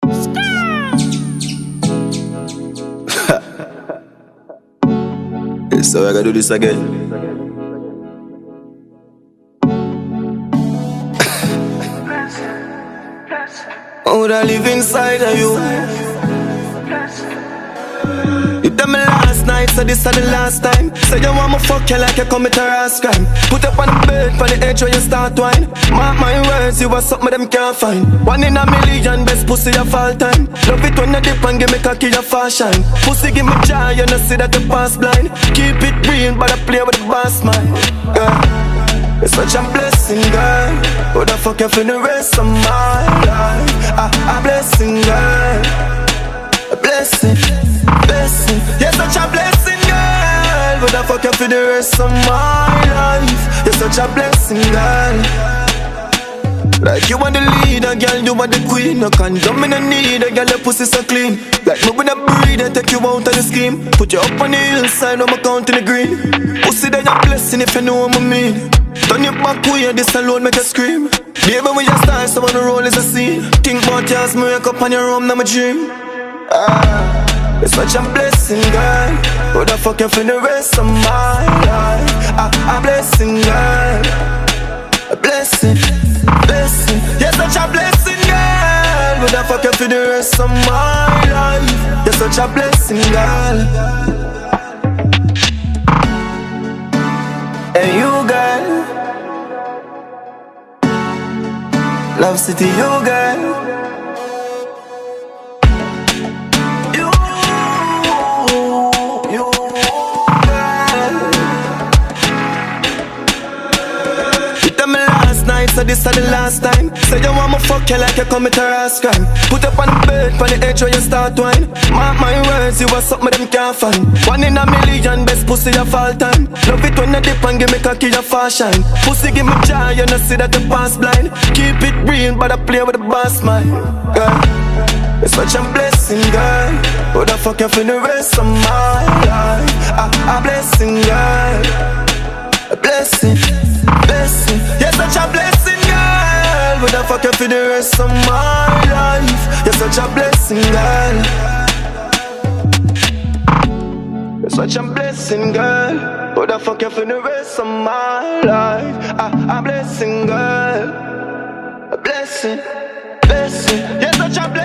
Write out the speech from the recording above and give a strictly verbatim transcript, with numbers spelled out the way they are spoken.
So I gotta do this again. Would I live inside of you? You tell me last night, so this is the last time. Say you want me fuck you like you commit a rash crime. Put up on the bed, for the edge where you start wine. Mark my words, you are something them can't find. One in a million, best pussy of all time. Love it when you dip and give me cocky your fashion. Pussy give me joy, you know see that you pass blind. Keep it real, but I play with the boss man. Yeah. It's such a blessing, girl. Would I fuck you for the rest of my life? A, a blessing, girl. A blessing, blessing. You're such a blessing, girl. Would I fuck you for the rest of my life? You're such a blessing, girl. Like you are the leader, girl, you are the queen. No condom in the need, girl, your pussy so clean. Like me when I breathe, I take you out of the scheme. Put you up on the hillside, I'm counting the green. Pussy that you're blessing if you know what I mean. Turn your back way, this alone make you scream. Baby, when you start, someone the roll is a scene. Think about you as me wake up on your room, now my dream. Ah, it's such a blessing, girl. Would I fuck you for the rest of my life? Ah, a blessing, girl. A blessing, blessing. You're such a blessing, girl. Would I fuck you for the rest of my life? You're such a blessing, girl. And you, girl, Love City, you, girl. You, you, girl. You tell me last night, so this is the last time. Say you want me fuck you like you commit a rash crime. Put up on the bed, for the edge where you start wine. Mark my words, you are something them can't find. One in a million, best pussy of all time. Love it when you dip and give me cocky your fashion. Pussy give me joy, you know see that you pass blind. Keep it real, but I play with the boss man. Girl, it's such a blessing, girl. Would I fuck you for the rest of my life? A, a blessing, girl. A blessing, blessing. You're such a blessing, girl. Would I fuck you for the rest of my life? You're such a blessing, girl. You're such a blessing, girl. Would I fuck you for the rest of my life? A, a blessing, girl. A blessing, blessing. You're such a blessing.